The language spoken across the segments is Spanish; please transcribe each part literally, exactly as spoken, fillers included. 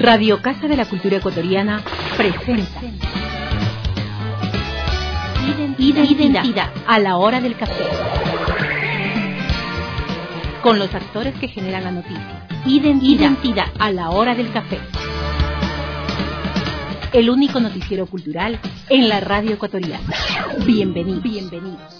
Radio Casa de la Cultura Ecuatoriana presenta Identidad, Identidad a la hora del café. Con los actores que generan la noticia. Identidad, Identidad a la hora del café. El único noticiero cultural en la radio ecuatoriana. Bienvenidos. Bienvenidos.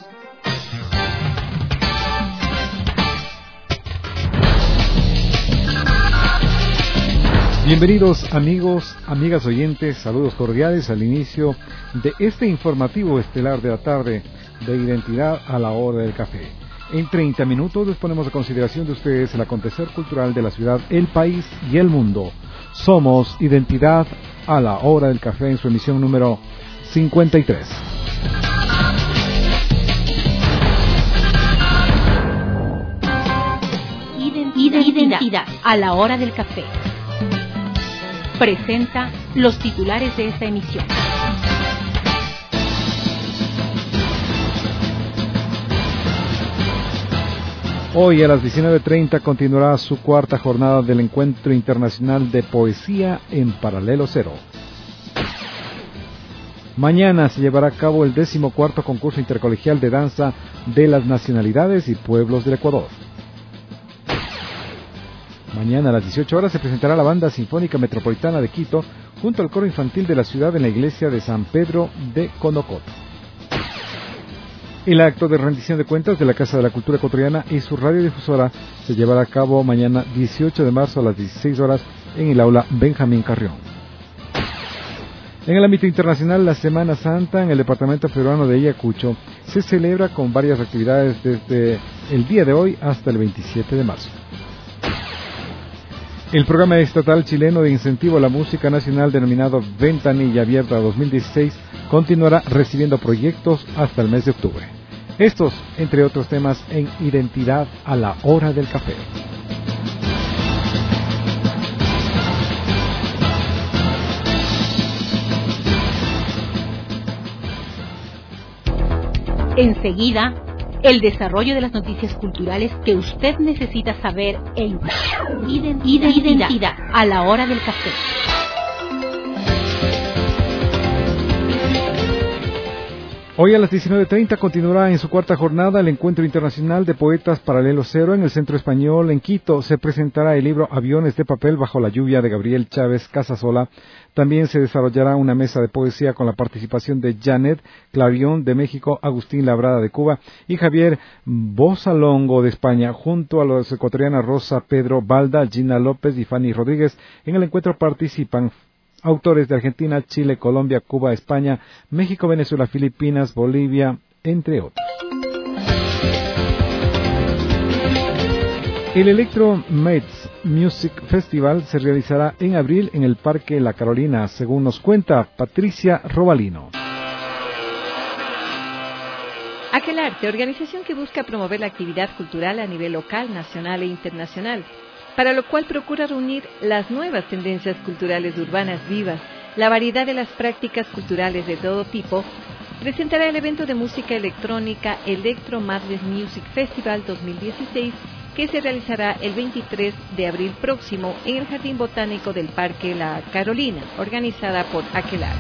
Bienvenidos amigos, amigas oyentes, saludos cordiales al inicio de este informativo estelar de la tarde de Identidad a la hora del café. En treinta minutos les ponemos a consideración de ustedes el acontecer cultural de la ciudad, el país y el mundo. Somos Identidad a la hora del café en su emisión número cincuenta y tres. Identidad, Identidad a la hora del café. Presenta los titulares de esta emisión. Hoy a las diecinueve treinta continuará su cuarta jornada del Encuentro Internacional de Poesía en Paralelo Cero. Mañana se llevará a cabo el decimocuarto concurso intercolegial de danza de las nacionalidades y pueblos del Ecuador. Mañana a las dieciocho horas se presentará la Banda Sinfónica Metropolitana de Quito junto al coro infantil de la ciudad en la iglesia de San Pedro de Conocoto. El acto de rendición de cuentas de la Casa de la Cultura Ecuatoriana y su radiodifusora se llevará a cabo mañana dieciocho de marzo a las dieciséis horas en el aula Benjamín Carrión. En el ámbito internacional, la Semana Santa en el departamento peruano de Ayacucho se celebra con varias actividades desde el día de hoy hasta el veintisiete de marzo. El programa estatal chileno de incentivo a la música nacional denominado Ventanilla Abierta dos mil dieciséis continuará recibiendo proyectos hasta el mes de octubre. Estos, entre otros temas, en Identidad a la hora del café. Enseguida, el desarrollo de las noticias culturales que usted necesita saber en Identidad, Identidad a la hora del café. Hoy a las diecinueve treinta continuará en su cuarta jornada el Encuentro Internacional de Poetas Paralelo Cero en el Centro Español en Quito. Se presentará el libro Aviones de papel bajo la lluvia de Gabriel Chávez Casasola. También se desarrollará una mesa de poesía con la participación de Janet Clarion de México, Agustín Labrada de Cuba y Javier Bozalongo de España, junto a los ecuatorianas Rosa Pedro Balda, Gina López y Fanny Rodríguez. En el encuentro participan autores de Argentina, Chile, Colombia, Cuba, España, México, Venezuela, Filipinas, Bolivia, entre otros. El Electro Mates Music Festival se realizará en abril en el Parque La Carolina, según nos cuenta Patricia Robalino. Aquelarte, organización que busca promover la actividad cultural a nivel local, nacional e internacional, para lo cual procura reunir las nuevas tendencias culturales urbanas vivas, la variedad de las prácticas culturales de todo tipo, presentará el evento de música electrónica Electro Madness Music Festival dos mil dieciséis, que se realizará el veintitrés de abril próximo en el Jardín Botánico del Parque La Carolina, organizada por Aquelar.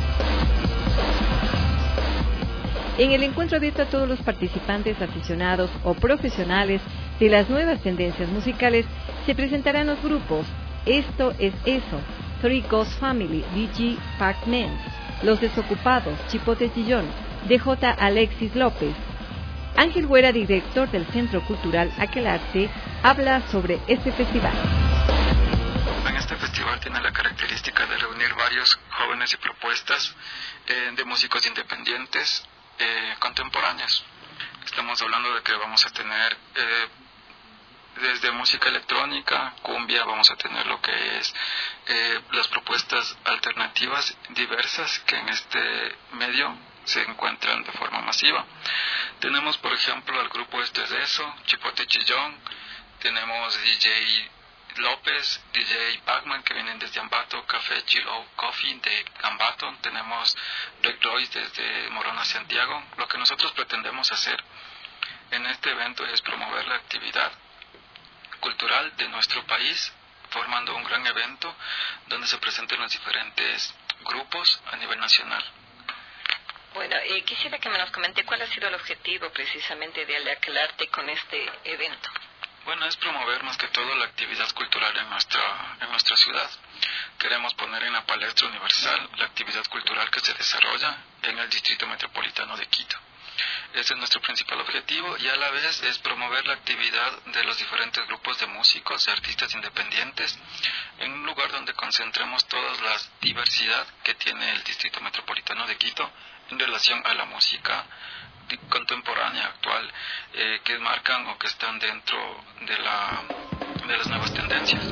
En el encuentro abierto a todos los participantes, aficionados o profesionales de las nuevas tendencias musicales, se presentarán los grupos Esto es Eso, Three Ghost Family, D J Pac-Man, Los Desocupados, Chipote Chillón, D J Alexis López. Ángel Güera, director del Centro Cultural Aquelarte, habla sobre este festival. Este festival tiene la característica de reunir varios jóvenes y propuestas eh, de músicos independientes eh, contemporáneos. Estamos hablando de que vamos a tener eh, desde música electrónica, cumbia, vamos a tener lo que es eh, las propuestas alternativas diversas que en este medio se encuentran de forma masiva. Tenemos, por ejemplo, al grupo Este es Eso, Chipote Chillón, tenemos D J López, D J Pac-Man, que vienen desde Ambato, Café Chilo Coffee de Ambato, tenemos Rick Royce desde Morona, Santiago. Lo que nosotros pretendemos hacer en este evento es promover la actividad cultural de nuestro país formando un gran evento donde se presenten los diferentes grupos a nivel nacional. Bueno, eh, quisiera que me nos comente cuál ha sido el objetivo precisamente de Aquelarre con este evento. Bueno, es promover más que todo la actividad cultural en nuestra, en nuestra ciudad. Queremos poner en la palestra universal la actividad cultural que se desarrolla en el Distrito Metropolitano de Quito. Ese es nuestro principal objetivo y a la vez es promover la actividad de los diferentes grupos de músicos y artistas independientes en un lugar donde concentremos toda la diversidad que tiene el Distrito Metropolitano de Quito en relación a la música contemporánea, actual, eh, que marcan o que están dentro de, la, de las nuevas tendencias.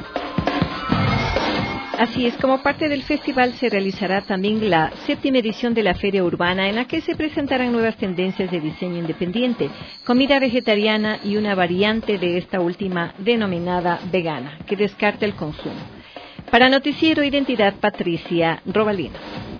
Así es, como parte del festival se realizará también la séptima edición de la Feria Urbana, en la que se presentarán nuevas tendencias de diseño independiente, comida vegetariana y una variante de esta última denominada vegana, que descarta el consumo. Para Noticiero Identidad, Patricia Robalino.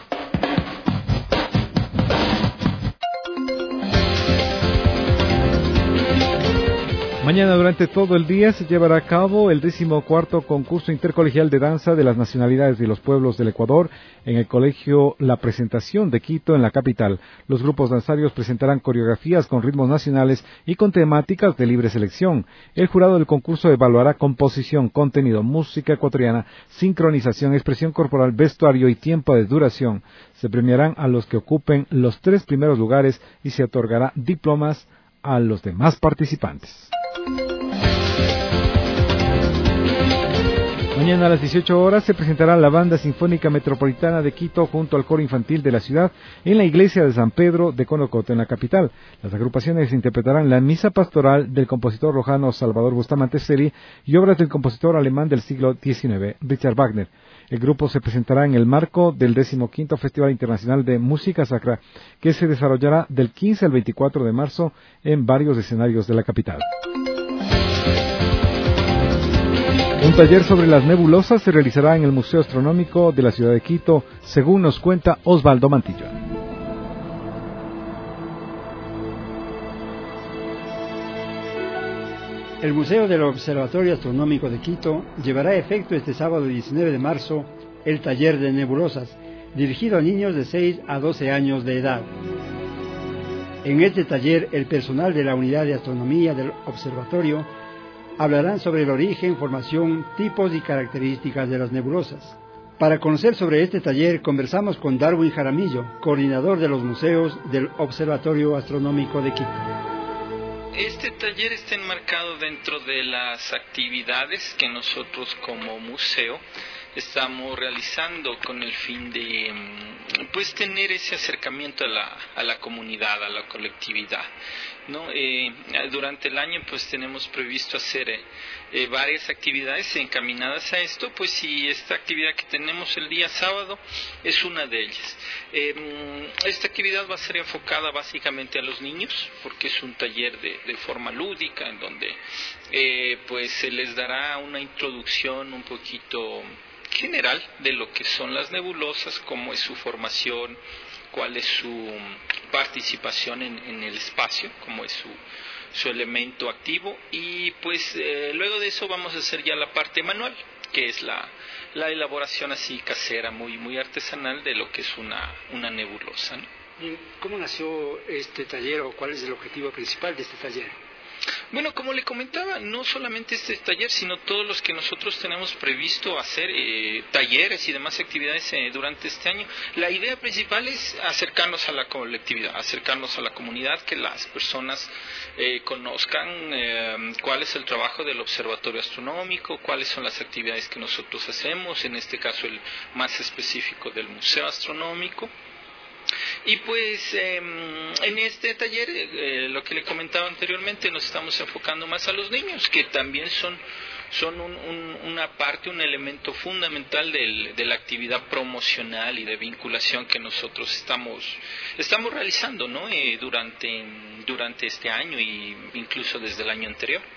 Mañana durante todo el día se llevará a cabo el decimocuarto concurso intercolegial de danza de las nacionalidades de los pueblos del Ecuador en el Colegio La Presentación de Quito, en la capital. Los grupos danzarios presentarán coreografías con ritmos nacionales y con temáticas de libre selección. El jurado del concurso evaluará composición, contenido, música ecuatoriana, sincronización, expresión corporal, vestuario y tiempo de duración. Se premiarán a los que ocupen los tres primeros lugares y se otorgará diplomas a los demás participantes. Mañana a las dieciocho horas se presentará la Banda Sinfónica Metropolitana de Quito junto al coro infantil de la ciudad en la iglesia de San Pedro de Conocoto, en la capital. Las agrupaciones interpretarán la misa pastoral del compositor rojano Salvador Bustamante Celi y obras del compositor alemán del siglo diecinueve, Richard Wagner. El grupo se presentará en el marco del decimoquinto Festival Internacional de Música Sacra, que se desarrollará del quince al veinticuatro de marzo en varios escenarios de la capital. Un taller sobre las nebulosas se realizará en el Museo Astronómico de la ciudad de Quito, según nos cuenta Osvaldo Mantillo. El Museo del Observatorio Astronómico de Quito llevará a efecto este sábado diecinueve de marzo el taller de nebulosas, dirigido a niños de seis a doce años de edad. En este taller, el personal de la Unidad de Astronomía del Observatorio hablarán sobre el origen, formación, tipos y características de las nebulosas. Para conocer sobre este taller, conversamos con Darwin Jaramillo, coordinador de los museos del Observatorio Astronómico de Quito. Este taller está enmarcado dentro de las actividades que nosotros como museo estamos realizando con el fin de pues tener ese acercamiento a la, a la comunidad, a la colectividad, ¿no? Eh, durante el año pues tenemos previsto hacer eh, eh, varias actividades encaminadas a esto, pues y esta actividad que tenemos el día sábado es una de ellas. Eh, esta actividad va a ser enfocada básicamente a los niños, porque es un taller de, de forma lúdica en donde eh, pues se les dará una introducción un poquito general de lo que son las nebulosas, cómo es su formación, cuál es su participación en, en el espacio, cómo es su, su elemento activo, y pues eh, luego de eso vamos a hacer ya la parte manual, que es la, la elaboración así casera, muy, muy artesanal de lo que es una, una nebulosa, ¿no? ¿Cómo nació este taller o cuál es el objetivo principal de este taller? Bueno, como le comentaba, no solamente este taller, sino todos los que nosotros tenemos previsto hacer, eh, talleres y demás actividades eh, durante este año. La idea principal es acercarnos a la colectividad, acercarnos a la comunidad, que las personas eh, conozcan eh, cuál es el trabajo del Observatorio Astronómico, cuáles son las actividades que nosotros hacemos, en este caso el más específico del Museo Astronómico. Y pues eh, en este taller, eh, lo que le comentaba anteriormente, nos estamos enfocando más a los niños, que también son, son un, un, una parte, un elemento fundamental del, de la actividad promocional y de vinculación que nosotros estamos, estamos realizando, ¿no? eh, durante, durante este año e incluso desde el año anterior.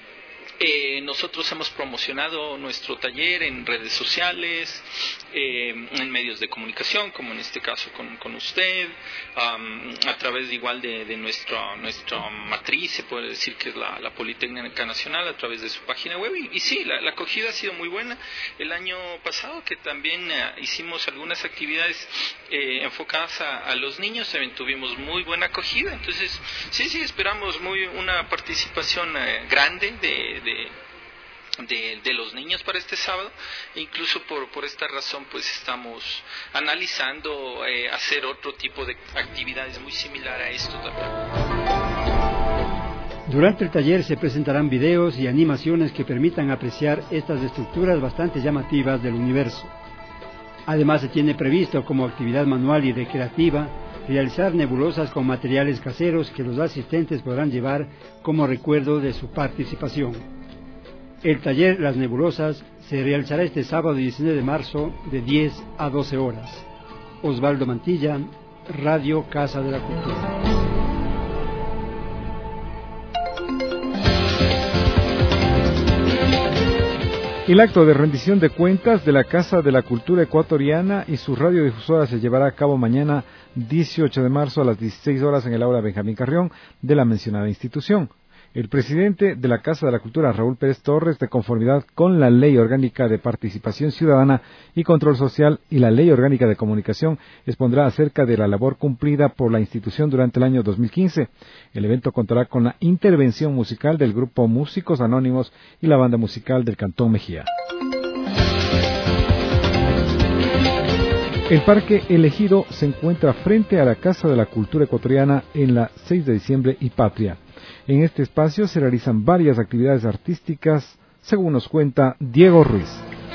Eh, nosotros hemos promocionado nuestro taller en redes sociales, eh, en medios de comunicación, como en este caso con, con usted, um, a través de igual de, de nuestra, nuestra matriz, se puede decir que es la, la Politécnica Nacional, a través de su página web. Y, y sí, la, la acogida ha sido muy buena. El año pasado, que también uh, hicimos algunas actividades eh, enfocadas a, a los niños, también tuvimos muy buena acogida. Entonces, sí, sí, esperamos muy una participación eh, grande de De, de, de los niños para este sábado. Incluso por, por esta razón pues estamos analizando eh, hacer otro tipo de actividades muy similar a esto también. Durante el taller se presentarán videos y animaciones que permitan apreciar estas estructuras bastante llamativas del universo. Además se tiene previsto como actividad manual y recreativa realizar nebulosas con materiales caseros que los asistentes podrán llevar como recuerdo de su participación. El taller Las Nebulosas se realizará este sábado diecinueve de marzo de diez a doce horas. Osvaldo Mantilla, Radio Casa de la Cultura. El acto de rendición de cuentas de la Casa de la Cultura Ecuatoriana y su radiodifusora se llevará a cabo mañana dieciocho de marzo a las dieciséis horas en el aula Benjamín Carrión de la mencionada institución. El presidente de la Casa de la Cultura, Raúl Pérez Torres, de conformidad con la Ley Orgánica de Participación Ciudadana y Control Social y la Ley Orgánica de Comunicación, expondrá acerca de la labor cumplida por la institución durante el año dos mil quince. El evento contará con la intervención musical del grupo Músicos Anónimos y la banda musical del Cantón Mejía. El Parque Elegido se encuentra frente a la Casa de la Cultura Ecuatoriana en la seis de diciembre y Patria. En este espacio se realizan varias actividades artísticas, según nos cuenta Diego Ruiz.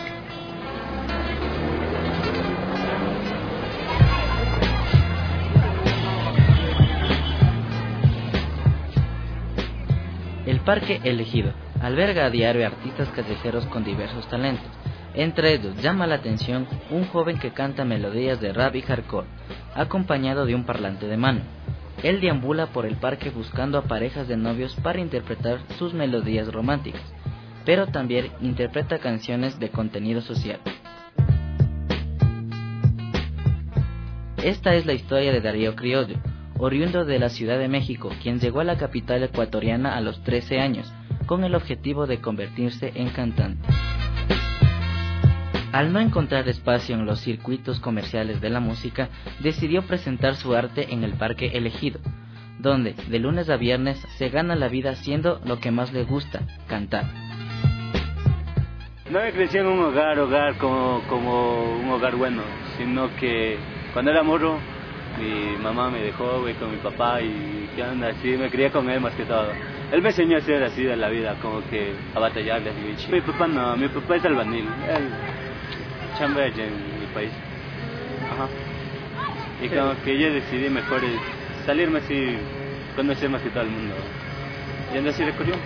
El Parque Elegido alberga a diario artistas callejeros con diversos talentos. Entre ellos llama la atención un joven que canta melodías de rap y hardcore, acompañado de un parlante de mano. Él deambula por el parque buscando a parejas de novios para interpretar sus melodías románticas, pero también interpreta canciones de contenido social. Esta es la historia de Darío Criollo, oriundo de la Ciudad de México, quien llegó a la capital ecuatoriana a los trece años, con el objetivo de convertirse en cantante. Al no encontrar espacio en los circuitos comerciales de la música, decidió presentar su arte en el Parque Elegido, donde de lunes a viernes se gana la vida haciendo lo que más le gusta, cantar. No me crecí en un hogar, hogar como, como un hogar bueno, sino que cuando era morro, mi mamá me dejó, güey, con mi papá y qué onda, así, me crié con él más que todo. Él me enseñó a ser así de la vida, como que a batallarle así. Mi papá no, mi papá es albañil. Él chamba allá en mi país. Ajá. Y como que yo decidí mejor salirme así, conocer más que todo el mundo. Y ando así de curioso.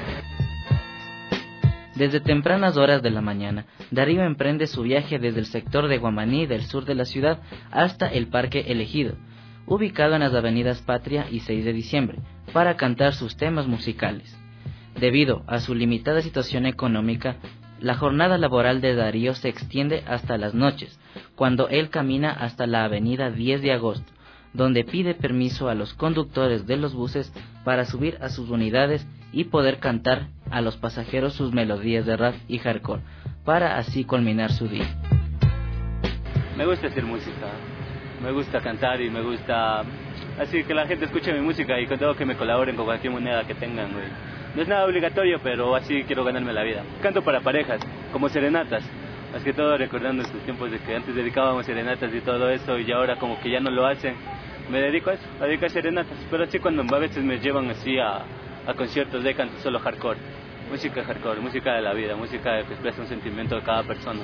Desde tempranas horas de la mañana, Darío emprende su viaje desde el sector de Guamaní del sur de la ciudad hasta el Parque Elegido, ubicado en las avenidas Patria y seis de diciembre, para cantar sus temas musicales. Debido a su limitada situación económica, la jornada laboral de Darío se extiende hasta las noches, cuando él camina hasta la avenida diez de agosto, donde pide permiso a los conductores de los buses para subir a sus unidades y poder cantar a los pasajeros sus melodías de rap y hardcore, para así culminar su día. Me gusta hacer música, me gusta cantar y me gusta así que la gente escuche mi música y con todo que me colaboren con cualquier moneda que tengan, güey. No es nada obligatorio, pero así quiero ganarme la vida. Canto para parejas, como serenatas, más que todo recordando estos tiempos de que antes dedicábamos serenatas y todo eso y ahora como que ya no lo hacen. Me dedico a eso, a dedicar serenatas, pero así cuando a veces me llevan así a, a conciertos de canto solo hardcore. Música hardcore, música de la vida, música que expresa un sentimiento de cada persona.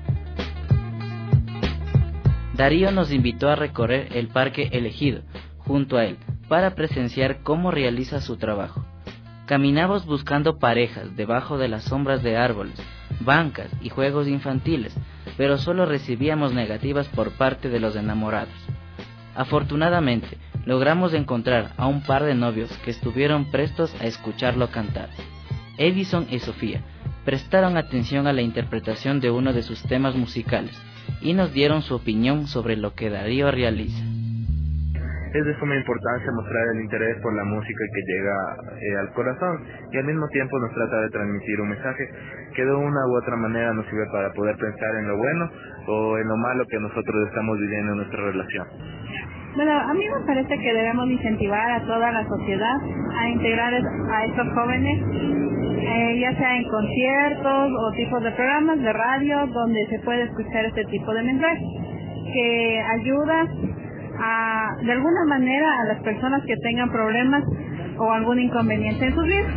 Darío nos invitó a recorrer el Parque Elegido, junto a él, para presenciar cómo realiza su trabajo. Caminamos buscando parejas debajo de las sombras de árboles, bancas y juegos infantiles, pero solo recibíamos negativas por parte de los enamorados. Afortunadamente, logramos encontrar a un par de novios que estuvieron prestos a escucharlo cantar. Edison y Sofía, prestaron atención a la interpretación de uno de sus temas musicales y nos dieron su opinión sobre lo que Darío realiza. Es de suma importancia mostrar el interés por la música que llega eh, al corazón y al mismo tiempo nos trata de transmitir un mensaje que de una u otra manera nos sirve para poder pensar en lo bueno o en lo malo que nosotros estamos viviendo en nuestra relación. Bueno, a mí me parece que debemos incentivar a toda la sociedad a integrar a estos jóvenes, eh, ya sea en conciertos o tipos de programas de radio donde se puede escuchar este tipo de mensajes que ayuda a, de alguna manera a las personas que tengan problemas o algún inconveniente en sus vidas.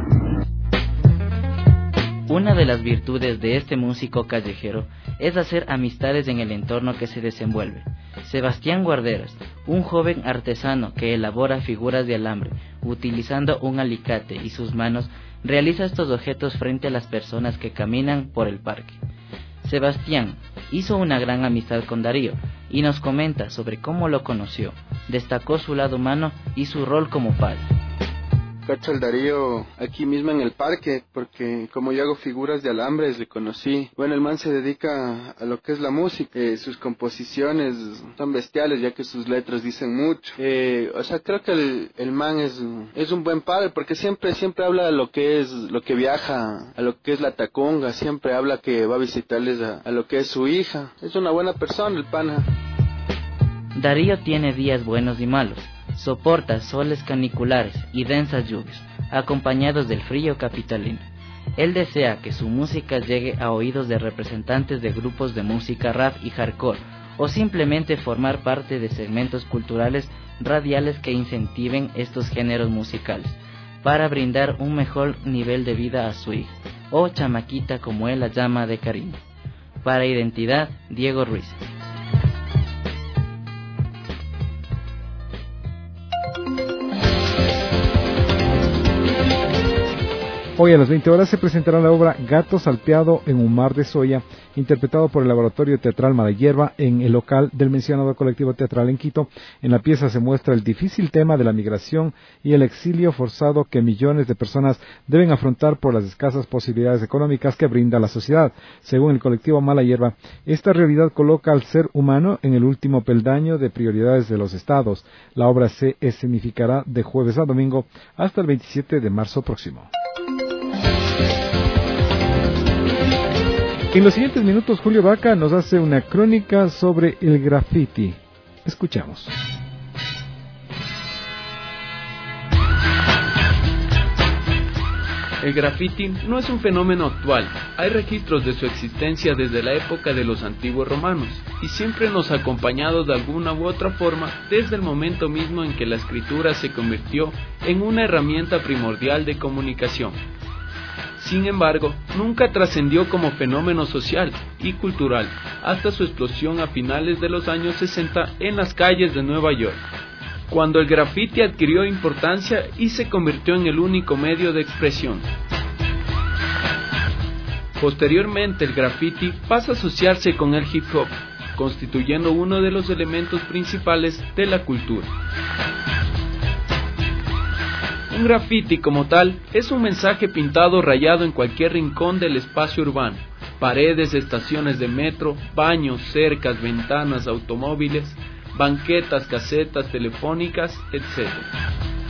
Una de las virtudes de este músico callejero es hacer amistades en el entorno que se desenvuelve. Sebastián Guarderas, un joven artesano que elabora figuras de alambre utilizando un alicate y sus manos, realiza estos objetos frente a las personas que caminan por el parque. Sebastián hizo una gran amistad con Darío y nos comenta sobre cómo lo conoció, destacó su lado humano y su rol como padre. Cacho al Darío aquí mismo en el parque, porque como yo hago figuras de alambres, le conocí. Bueno, el man se dedica a lo que es la música, eh, sus composiciones son bestiales, ya que sus letras dicen mucho. Eh, o sea, creo que el, el man es, es un buen padre, porque siempre siempre habla de lo que es, lo que viaja, a lo que es la Tacunga, siempre habla que va a visitarles a, a lo que es su hija. Es una buena persona el pana. Darío tiene días buenos y malos. Soporta soles caniculares y densas lluvias, acompañados del frío capitalino. Él desea que su música llegue a oídos de representantes de grupos de música rap y hardcore, o simplemente formar parte de segmentos culturales radiales que incentiven estos géneros musicales, para brindar un mejor nivel de vida a su hija, o chamaquita como él la llama de cariño. Para Identidad, Diego Ruiz. Hoy a las veinte horas se presentará la obra Gato Salteado en un mar de soya, interpretado por el Laboratorio Teatral Mala Hierba en el local del mencionado colectivo teatral en Quito. En la pieza se muestra el difícil tema de la migración y el exilio forzado que millones de personas deben afrontar por las escasas posibilidades económicas que brinda la sociedad. Según el colectivo Mala Hierba, esta realidad coloca al ser humano en el último peldaño de prioridades de los estados. La obra se escenificará de jueves a domingo hasta el veintisiete de marzo próximo. En los siguientes minutos, Julio Vaca nos hace una crónica sobre el graffiti. Escuchamos. El graffiti no es un fenómeno actual. Hay registros de su existencia desde la época de los antiguos romanos y siempre nos ha acompañado de alguna u otra forma desde el momento mismo en que la escritura se convirtió en una herramienta primordial de comunicación. Sin embargo, nunca trascendió como fenómeno social y cultural hasta su explosión a finales de los años sesenta en las calles de Nueva York, cuando el graffiti adquirió importancia y se convirtió en el único medio de expresión. Posteriormente, el graffiti pasa a asociarse con el hip hop, constituyendo uno de los elementos principales de la cultura. Un graffiti como tal es un mensaje pintado rayado en cualquier rincón del espacio urbano, paredes, estaciones de metro, baños, cercas, ventanas, automóviles, banquetas, casetas telefónicas, etcétera.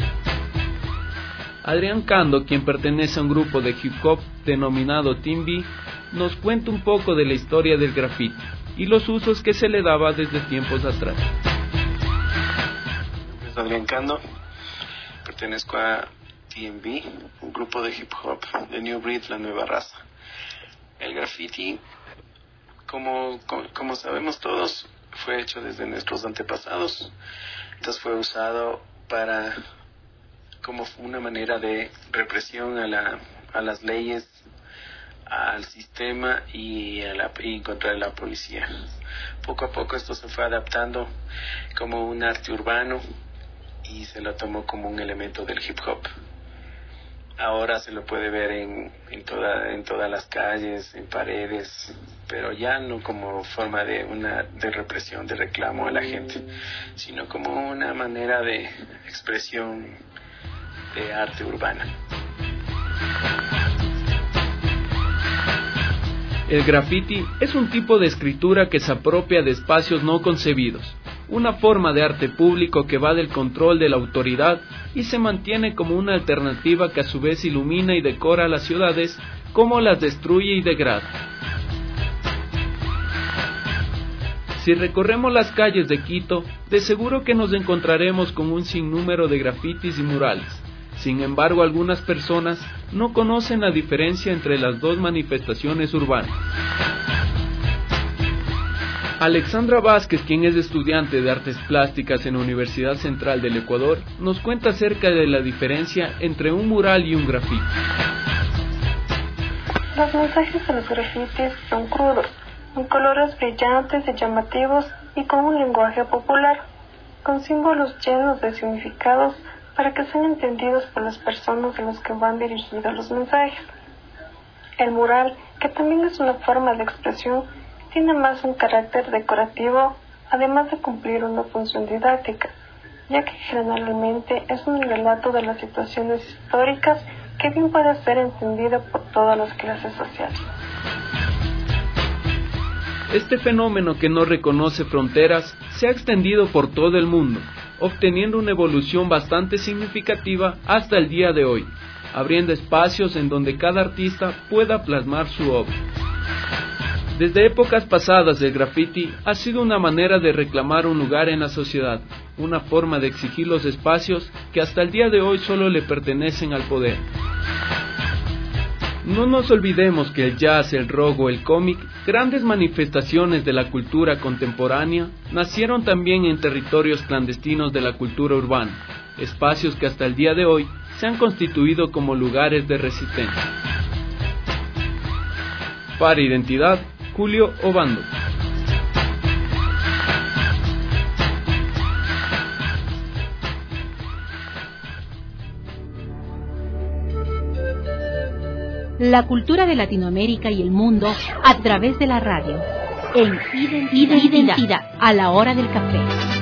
Adrián Cando, quien pertenece a un grupo de hip hop denominado Team B, nos cuenta un poco de la historia del graffiti y los usos que se le daba desde tiempos atrás. Es Adrián Cando. Pertenezco a T M B, un grupo de hip hop de New Breed, la nueva raza. El graffiti, como, como, como sabemos todos, fue hecho desde nuestros antepasados. Entonces fue usado para como una manera de represión a, la, a las leyes, al sistema y, a la, y contra la policía. Poco a poco esto se fue adaptando como un arte urbano y se lo tomó como un elemento del hip hop. Ahora se lo puede ver en, en, toda, en todas las calles, en paredes, pero ya no como forma de una de represión, de reclamo a la gente, sino como una manera de expresión de arte urbana. El graffiti es un tipo de escritura que se apropia de espacios no concebidos, una forma de arte público que va del control de la autoridad y se mantiene como una alternativa que a su vez ilumina y decora las ciudades como las destruye y degrada. Si recorremos las calles de Quito, de seguro que nos encontraremos con un sinnúmero de grafitis y murales. Sin embargo, algunas personas no conocen la diferencia entre las dos manifestaciones urbanas. Alexandra Vázquez, quien es estudiante de Artes Plásticas en la Universidad Central del Ecuador, nos cuenta acerca de la diferencia entre un mural y un grafiti. Los mensajes de los grafitis son crudos, con colores brillantes y llamativos y con un lenguaje popular, con símbolos llenos de significados para que sean entendidos por las personas a las que van dirigidos los mensajes. El mural, que también es una forma de expresión, tiene más un carácter decorativo, además de cumplir una función didáctica, ya que generalmente es un relato de las situaciones históricas que bien puede ser entendido por todas las clases sociales. Este fenómeno, que no reconoce fronteras, se ha extendido por todo el mundo, obteniendo una evolución bastante significativa hasta el día de hoy, abriendo espacios en donde cada artista pueda plasmar su obra. Desde épocas pasadas, el graffiti ha sido una manera de reclamar un lugar en la sociedad, una forma de exigir los espacios que hasta el día de hoy solo le pertenecen al poder. No nos olvidemos que el jazz, el rock o el cómic, grandes manifestaciones de la cultura contemporánea, nacieron también en territorios clandestinos de la cultura urbana, espacios que hasta el día de hoy se han constituido como lugares de resistencia. Para Identidad, Julio Obando. La cultura de Latinoamérica y el mundo a través de la radio. En Identidad, Identidad a la hora del café.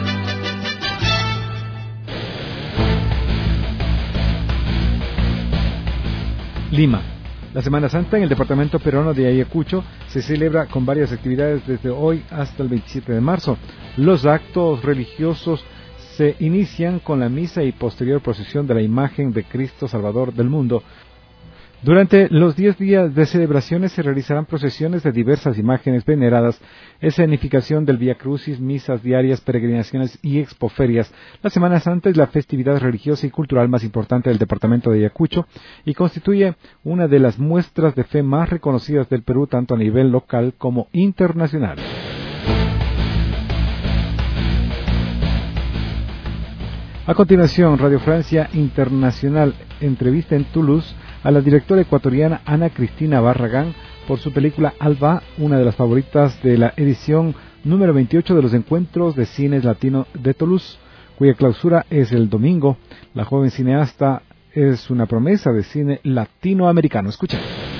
Lima. La Semana Santa en el departamento peruano de Ayacucho se celebra con varias actividades desde hoy hasta el veintisiete de marzo. Los actos religiosos se inician con la misa y posterior procesión de la imagen de Cristo Salvador del mundo. Durante los diez días de celebraciones se realizarán procesiones de diversas imágenes veneradas, escenificación del Vía Crucis, misas diarias, peregrinaciones y expoferias. La Semana Santa es la festividad religiosa y cultural más importante del departamento de Ayacucho y constituye una de las muestras de fe más reconocidas del Perú, tanto a nivel local como internacional. A continuación, Radio Francia Internacional entrevista en Toulouse a la directora ecuatoriana Ana Cristina Barragán por su película Alba, una de las favoritas de la edición número veintiocho de los Encuentros de Cines Latino de Toulouse, cuya clausura es el domingo. La joven cineasta es una promesa de cine latinoamericano. Escucha.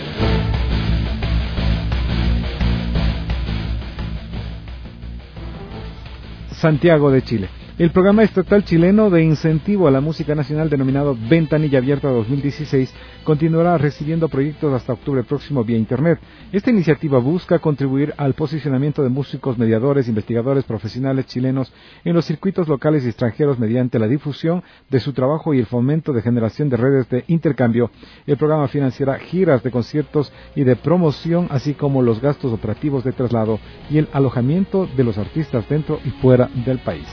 Santiago de Chile. El programa estatal chileno de incentivo a la música nacional denominado Ventanilla Abierta dos mil dieciséis continuará recibiendo proyectos hasta octubre próximo vía Internet. Esta iniciativa busca contribuir al posicionamiento de músicos, mediadores, investigadores profesionales chilenos en los circuitos locales y extranjeros mediante la difusión de su trabajo y el fomento de generación de redes de intercambio. El programa financiará giras de conciertos y de promoción, así como los gastos operativos de traslado y el alojamiento de los artistas dentro y fuera del país.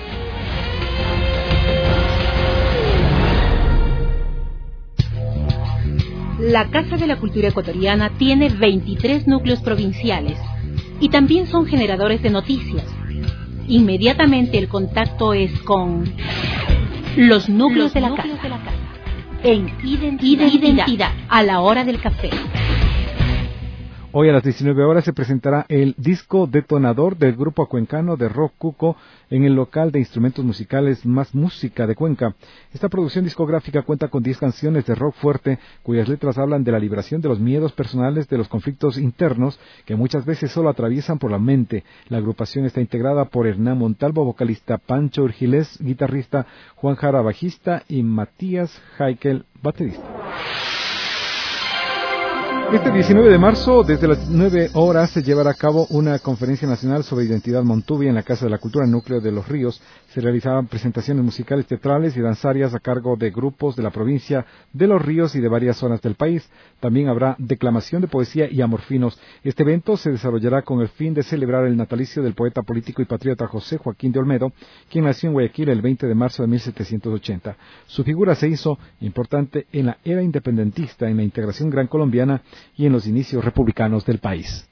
La Casa de la Cultura Ecuatoriana tiene veintitrés núcleos provinciales y también son generadores de noticias. Inmediatamente el contacto es con los núcleos, los de, la núcleos de la casa, en Identidad, Identidad a la hora del café. Hoy a las diecinueve horas se presentará el disco detonador del grupo cuencano de rock Cuco en el local de instrumentos musicales Más Música de Cuenca. Esta producción discográfica cuenta con diez canciones de rock fuerte cuyas letras hablan de la liberación de los miedos personales, de los conflictos internos que muchas veces solo atraviesan por la mente. La agrupación está integrada por Hernán Montalvo, vocalista, Pancho Urgilés, guitarrista, Juan Jara, bajista y Matías Heikel, baterista. Este diecinueve de marzo, desde las nueve horas, se llevará a cabo una conferencia nacional sobre identidad montubia en la Casa de la Cultura Núcleo de Los Ríos. Se realizarán presentaciones musicales, teatrales y danzarias a cargo de grupos de la provincia de Los Ríos y de varias zonas del país. También habrá declamación de poesía y amorfinos. Este evento se desarrollará con el fin de celebrar el natalicio del poeta político y patriota José Joaquín de Olmedo, quien nació en Guayaquil el veinte de marzo de mil setecientos ochenta. Su figura se hizo importante en la era independentista, en la integración gran colombiana y en los inicios republicanos del país.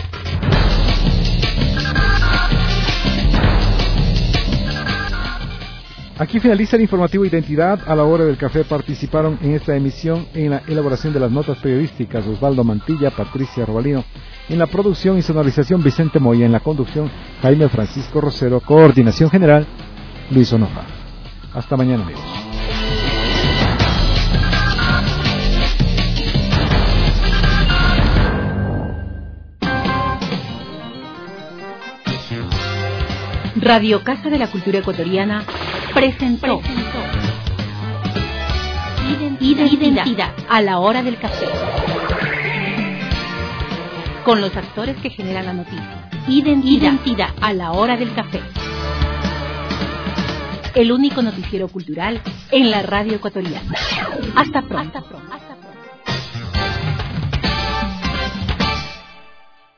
Aquí finaliza el informativo Identidad. A la hora del café participaron en esta emisión en la elaboración de las notas periodísticas Osvaldo Mantilla, Patricia Robalino, en la producción y sonorización Vicente Moya, en la conducción Jaime Francisco Rosero, coordinación general Luis Onoja. Hasta mañana, amigos. Radio Casa de la Cultura Ecuatoriana presentó, presentó. Identidad, Identidad a la hora del café, con los actores que generan la noticia. Identidad, Identidad a la hora del café, el único noticiero cultural en la radio ecuatoriana. Hasta pronto. Hasta pronto.